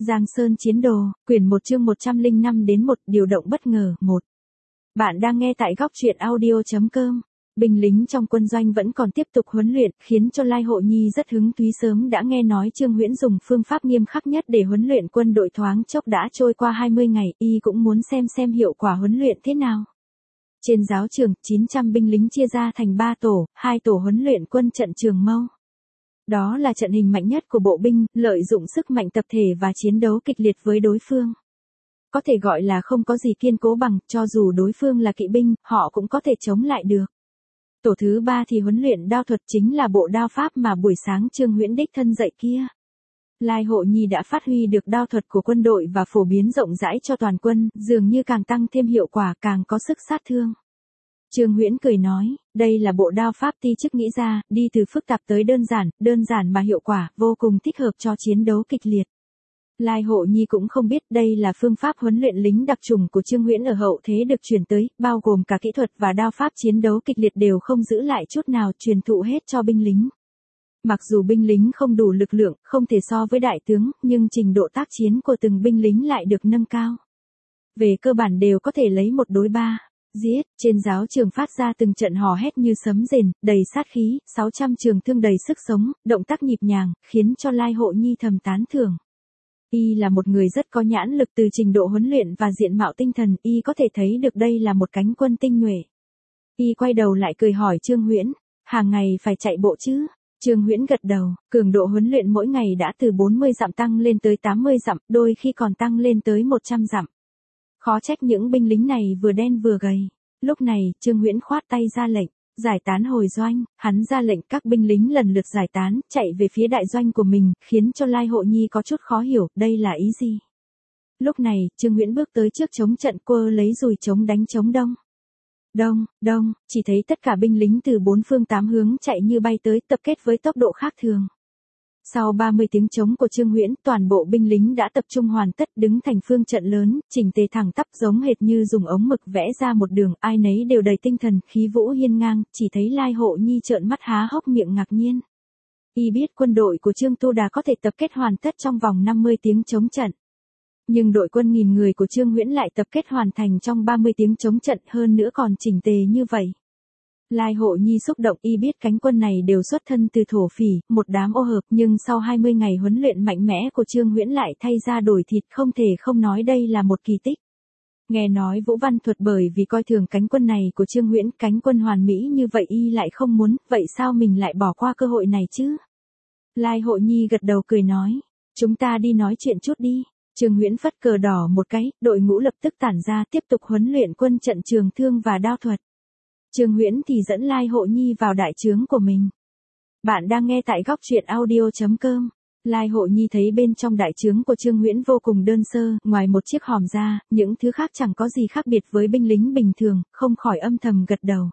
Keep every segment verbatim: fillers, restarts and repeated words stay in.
Giang Sơn Chiến Đồ, quyển một chương một trăm lẻ năm đến một, điều động bất ngờ, một. Bạn đang nghe tại góc truyện audio chấm com. Binh lính trong quân doanh vẫn còn tiếp tục huấn luyện, khiến cho Lai Hộ Nhi rất hứng thú. Sớm đã nghe nói Trương Huyễn dùng phương pháp nghiêm khắc nhất để huấn luyện quân đội, thoáng chốc đã trôi qua hai mươi ngày, y cũng muốn xem xem hiệu quả huấn luyện thế nào. Trên giáo trường, chín trăm binh lính chia ra thành ba tổ, hai tổ huấn luyện quân trận Trường Mâu. Đó là trận hình mạnh nhất của bộ binh, lợi dụng sức mạnh tập thể và chiến đấu kịch liệt với đối phương. Có thể gọi là không có gì kiên cố bằng, cho dù đối phương là kỵ binh, họ cũng có thể chống lại được. Tổ thứ ba thì huấn luyện đao thuật, chính là bộ đao pháp mà buổi sáng Trương Huyễn đích thân dạy kia. Lai Hộ Nhi đã phát huy được đao thuật của quân đội và phổ biến rộng rãi cho toàn quân, dường như càng tăng thêm hiệu quả, càng có sức sát thương. Trương Huyễn cười nói, đây là bộ đao pháp ti chức nghĩ ra, đi từ phức tạp tới đơn giản, đơn giản mà hiệu quả, vô cùng thích hợp cho chiến đấu kịch liệt. Lai Hộ Nhi cũng không biết đây là phương pháp huấn luyện lính đặc trùng của Trương Huyễn ở hậu thế được truyền tới, bao gồm cả kỹ thuật và đao pháp chiến đấu kịch liệt đều không giữ lại chút nào, truyền thụ hết cho binh lính. Mặc dù binh lính không đủ lực lượng, không thể so với đại tướng, nhưng trình độ tác chiến của từng binh lính lại được nâng cao. Về cơ bản đều có thể lấy một đối ba. Giết, trên giáo trường phát ra từng trận hò hét như sấm rền, đầy sát khí, sáu trăm trường thương đầy sức sống, động tác nhịp nhàng, khiến cho Lai Hộ Nhi thầm tán thưởng. Y là một người rất có nhãn lực, từ trình độ huấn luyện và diện mạo tinh thần, y có thể thấy được đây là một cánh quân tinh nhuệ. Y quay đầu lại cười hỏi Trương Huyễn, hàng ngày phải chạy bộ chứ? Trương Huyễn gật đầu, cường độ huấn luyện mỗi ngày đã từ bốn mươi dặm tăng lên tới tám mươi dặm, đôi khi còn tăng lên tới một trăm dặm. Khó trách những binh lính này vừa đen vừa gầy. Lúc này, Trương Huyễn khoát tay ra lệnh, giải tán hồi doanh. Hắn ra lệnh các binh lính lần lượt giải tán, chạy về phía đại doanh của mình, khiến cho Lai Hộ Nhi có chút khó hiểu, đây là ý gì? Lúc này, Trương Huyễn bước tới trước chống trận, quơ lấy dùi chống đánh chống đông. Đông, đông, chỉ thấy tất cả binh lính từ bốn phương tám hướng chạy như bay tới, tập kết với tốc độ khác thường. Sau ba mươi tiếng trống của Trương Huyễn, toàn bộ binh lính đã tập trung hoàn tất, đứng thành phương trận lớn, chỉnh tề thẳng tắp, giống hệt như dùng ống mực vẽ ra một đường, ai nấy đều đầy tinh thần, khí vũ hiên ngang. Chỉ thấy Lai Hộ Nhi trợn mắt há hốc miệng ngạc nhiên. Y biết quân đội của Trương Tu Đà có thể tập kết hoàn tất trong vòng năm mươi tiếng chống trận. Nhưng đội quân nghìn người của Trương Huyễn lại tập kết hoàn thành trong ba mươi tiếng chống trận, hơn nữa còn chỉnh tề như vậy. Lai Hộ Nhi xúc động, y biết cánh quân này đều xuất thân từ thổ phỉ, một đám ô hợp, nhưng sau hai mươi ngày huấn luyện mạnh mẽ của Trương Huyễn lại thay ra đổi thịt, không thể không nói đây là một kỳ tích. Nghe nói Vũ Văn Thuật bởi vì coi thường cánh quân này của Trương Huyễn, cánh quân hoàn mỹ như vậy y lại không muốn, vậy sao mình lại bỏ qua cơ hội này chứ? Lai Hộ Nhi gật đầu cười nói, chúng ta đi nói chuyện chút đi. Trương Huyễn phất cờ đỏ một cái, đội ngũ lập tức tản ra, tiếp tục huấn luyện quân trận trường thương và đao thuật. Trương Huyễn thì dẫn Lai Hộ Nhi vào đại trướng của mình. Bạn đang nghe tại góc truyện audio chấm com. Lai Hộ Nhi thấy bên trong đại trướng của Trương Huyễn vô cùng đơn sơ, ngoài một chiếc hòm ra, những thứ khác chẳng có gì khác biệt với binh lính bình thường, không khỏi âm thầm gật đầu.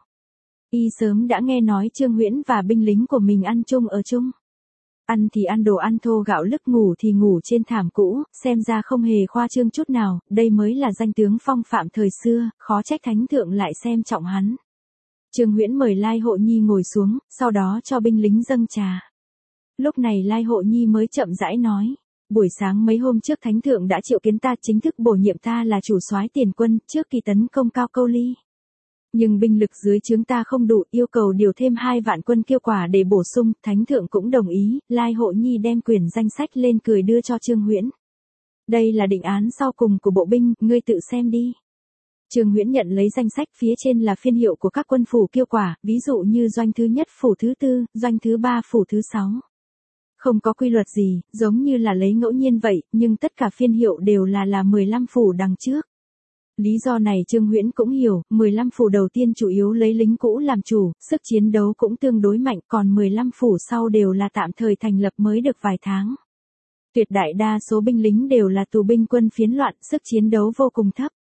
Y sớm đã nghe nói Trương Huyễn và binh lính của mình ăn chung ở chung. Ăn thì ăn đồ ăn thô gạo lứt, ngủ thì ngủ trên thảm cũ, xem ra không hề khoa trương chút nào, đây mới là danh tướng phong phạm thời xưa, khó trách thánh thượng lại xem trọng hắn. Trương Huyễn mời Lai Hộ Nhi ngồi xuống, sau đó cho binh lính dâng trà. Lúc này Lai Hộ Nhi mới chậm rãi nói, buổi sáng mấy hôm trước thánh thượng đã triệu kiến ta, chính thức bổ nhiệm ta là chủ soái tiền quân, trước kỳ tấn công Cao Câu Ly. Nhưng binh lực dưới trướng ta không đủ, yêu cầu điều thêm hai vạn quân Kiêu Quả để bổ sung, thánh thượng cũng đồng ý. Lai Hộ Nhi đem quyển danh sách lên cười đưa cho Trương Huyễn. Đây là định án sau cùng của bộ binh, ngươi tự xem đi. Trương Huyễn nhận lấy danh sách, phía trên là phiên hiệu của các quân phủ Kiêu Quả, ví dụ như doanh thứ nhất phủ thứ tư, doanh thứ ba phủ thứ sáu. Không có quy luật gì, giống như là lấy ngẫu nhiên vậy, nhưng tất cả phiên hiệu đều là là mười lăm phủ đằng trước. Lý do này Trương Huyễn cũng hiểu, mười lăm phủ đầu tiên chủ yếu lấy lính cũ làm chủ, sức chiến đấu cũng tương đối mạnh, còn mười lăm phủ sau đều là tạm thời thành lập mới được vài tháng. Tuyệt đại đa số binh lính đều là tù binh quân phiến loạn, sức chiến đấu vô cùng thấp.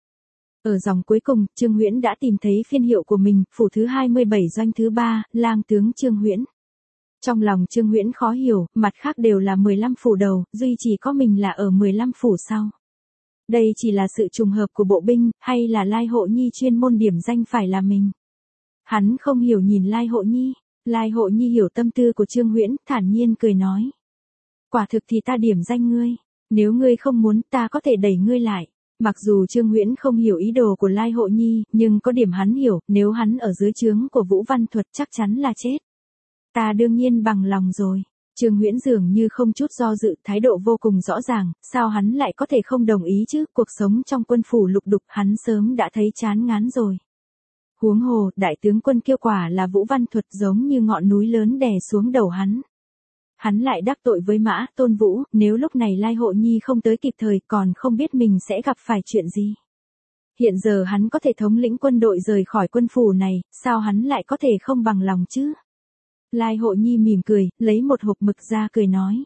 Ở dòng cuối cùng, Trương Huyễn đã tìm thấy phiên hiệu của mình, phủ thứ hai mươi bảy doanh thứ ba, lang tướng Trương Huyễn. Trong lòng Trương Huyễn khó hiểu, mặt khác đều là mười lăm phủ đầu, duy chỉ có mình là ở mười lăm phủ sau. Đây chỉ là sự trùng hợp của bộ binh, hay là Lai Hộ Nhi chuyên môn điểm danh phải là mình? Hắn không hiểu nhìn Lai Hộ Nhi. Lai Hộ Nhi hiểu tâm tư của Trương Huyễn, thản nhiên cười nói. Quả thực thì ta điểm danh ngươi. Nếu ngươi không muốn, ta có thể đẩy ngươi lại. Mặc dù Trương Huyễn không hiểu ý đồ của Lai Hộ Nhi, nhưng có điểm hắn hiểu, nếu hắn ở dưới trướng của Vũ Văn Thuật chắc chắn là chết. Ta đương nhiên bằng lòng rồi. Trương Huyễn dường như không chút do dự, thái độ vô cùng rõ ràng, sao hắn lại có thể không đồng ý chứ, cuộc sống trong quân phủ lục đục hắn sớm đã thấy chán ngán rồi. Huống hồ, đại tướng quân kia quả là Vũ Văn Thuật giống như ngọn núi lớn đè xuống đầu hắn. Hắn lại đắc tội với Mã Tôn Vũ, nếu lúc này Lai Hộ Nhi không tới kịp thời còn không biết mình sẽ gặp phải chuyện gì. Hiện giờ hắn có thể thống lĩnh quân đội rời khỏi quân phủ này, sao hắn lại có thể không bằng lòng chứ? Lai Hộ Nhi mỉm cười, lấy một hộp mực ra cười nói.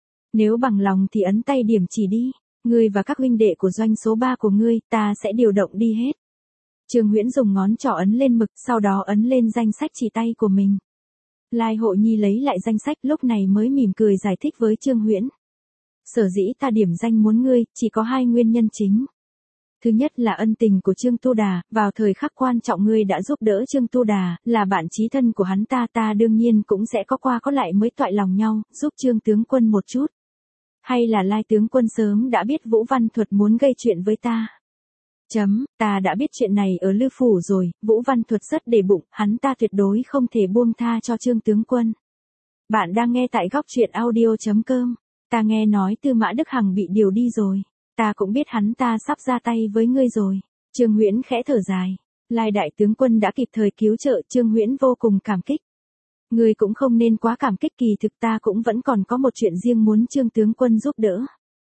Nếu bằng lòng thì ấn tay điểm chỉ đi, ngươi và các huynh đệ của doanh số ba của ngươi, ta sẽ điều động đi hết. Trương Huyễn dùng ngón trỏ ấn lên mực, sau đó ấn lên danh sách chỉ tay của mình. Lai Hộ Nhi lấy lại danh sách lúc này mới mỉm cười giải thích với Trương Huyễn. Sở dĩ ta điểm danh muốn ngươi, chỉ có hai nguyên nhân chính. Thứ nhất là ân tình của Trương Tu Đà, vào thời khắc quan trọng ngươi đã giúp đỡ Trương Tu Đà, là bạn chí thân của hắn ta ta đương nhiên cũng sẽ có qua có lại mới toại lòng nhau, giúp Trương tướng quân một chút. Hay là Lai tướng quân sớm đã biết Vũ Văn Thuật muốn gây chuyện với ta. Chấm, ta đã biết chuyện này ở Lư Phủ rồi, Vũ Văn Thuật rất để bụng, hắn ta tuyệt đối không thể buông tha cho Trương tướng quân. Bạn đang nghe tại góc truyện audio chấm com, ta nghe nói Tư Mã Đức Hằng bị điều đi rồi, ta cũng biết hắn ta sắp ra tay với ngươi rồi. Trương Huyễn khẽ thở dài, Lai đại tướng quân đã kịp thời cứu trợ, Trương Huyễn vô cùng cảm kích. Ngươi cũng không nên quá cảm kích, kỳ thực ta cũng vẫn còn có một chuyện riêng muốn Trương tướng quân giúp đỡ.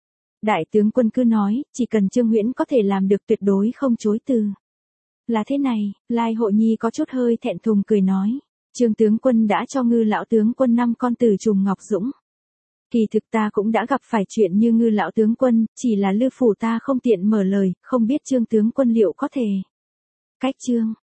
Đại tướng quân cứ nói, chỉ cần Trương Huyễn có thể làm được tuyệt đối không chối từ. Là thế này, Lai Hộ Nhi có chút hơi thẹn thùng cười nói. Trương tướng quân đã cho Ngư lão tướng quân năm con từ trùng Ngọc Dũng. Kỳ thực ta cũng đã gặp phải chuyện như Ngư lão tướng quân, chỉ là Lư Phủ ta không tiện mở lời, không biết Trương tướng quân liệu có thể. Cách Trương,